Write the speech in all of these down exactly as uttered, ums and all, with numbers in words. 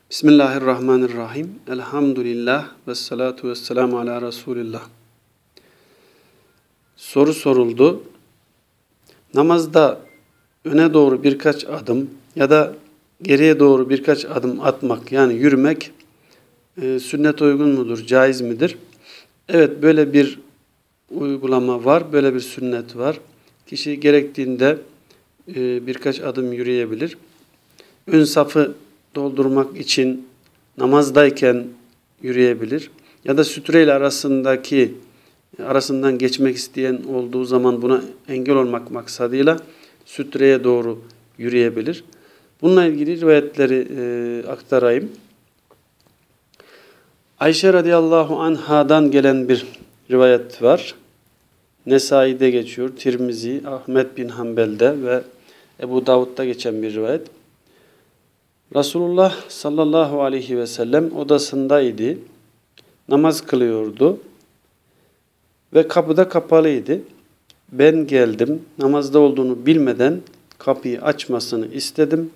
Bismillahirrahmanirrahim. Elhamdülillah ve salatu ve selamu ala Resulillah. Soru soruldu. Namazda öne doğru birkaç adım ya da geriye doğru birkaç adım atmak, yani yürümek e, sünnet uygun mudur, caiz midir? Evet, böyle bir uygulama var, böyle bir sünnet var. Kişi gerektiğinde e, birkaç adım yürüyebilir. Ön safı doldurmak için namazdayken yürüyebilir. Ya da sütreyle arasındaki arasından geçmek isteyen olduğu zaman buna engel olmak maksadıyla sütreye doğru yürüyebilir. Bununla ilgili rivayetleri e, aktarayım. Ayşe radıyallahu anhadan gelen bir rivayet var. Nesai'de geçiyor, Tirmizi, Ahmet bin Hanbel'de ve Ebu Davud'da geçen bir rivayet. Resulullah sallallahu aleyhi ve sellem odasındaydı, namaz kılıyordu ve kapıda kapalıydı. Ben geldim, namazda olduğunu bilmeden kapıyı açmasını istedim.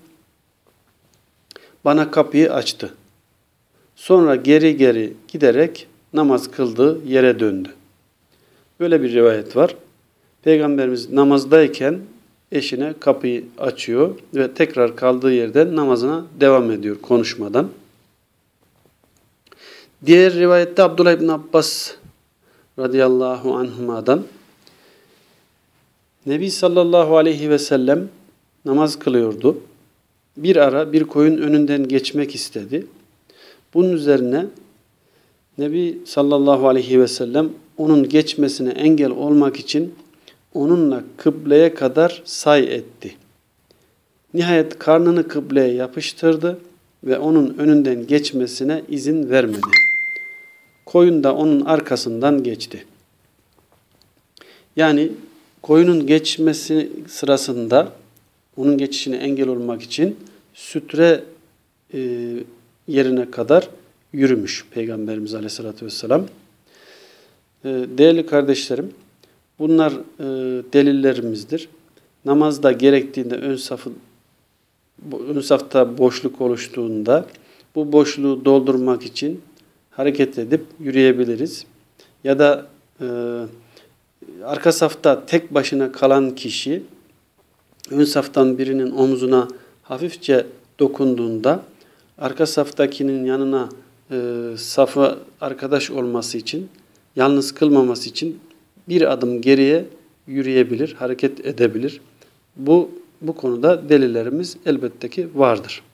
Bana kapıyı açtı. Sonra geri geri giderek namaz kıldığı yere döndü. Böyle bir rivayet var. Peygamberimiz namazdayken eşine kapıyı açıyor ve tekrar kaldığı yerden namazına devam ediyor konuşmadan. Diğer rivayette Abdullah ibn Abbas radıyallahu anhuma'dan Nebi sallallahu aleyhi ve sellem namaz kılıyordu. Bir ara bir koyun önünden geçmek istedi. Bunun üzerine Nebi sallallahu aleyhi ve sellem onun geçmesine engel olmak için onunla kıbleye kadar say etti. Nihayet karnını kıbleye yapıştırdı ve onun önünden geçmesine izin vermedi. Koyun da onun arkasından geçti. Yani koyunun geçmesi sırasında onun geçişine engel olmak için sütre e, yerine kadar yürümüş Peygamberimiz Aleyhisselatü Vesselam. E, değerli kardeşlerim, bunlar e, delillerimizdir. Namazda gerektiğinde ön safı ön safta boşluk oluştuğunda bu boşluğu doldurmak için hareket edip yürüyebiliriz. Ya da e, arka safta tek başına kalan kişi ön saftan birinin omzuna hafifçe dokunduğunda arka saftakinin yanına e, safa arkadaş olması için, yalnız kılmaması için bir adım geriye yürüyebilir, hareket edebilir. Bu bu konuda delillerimiz elbette ki vardır.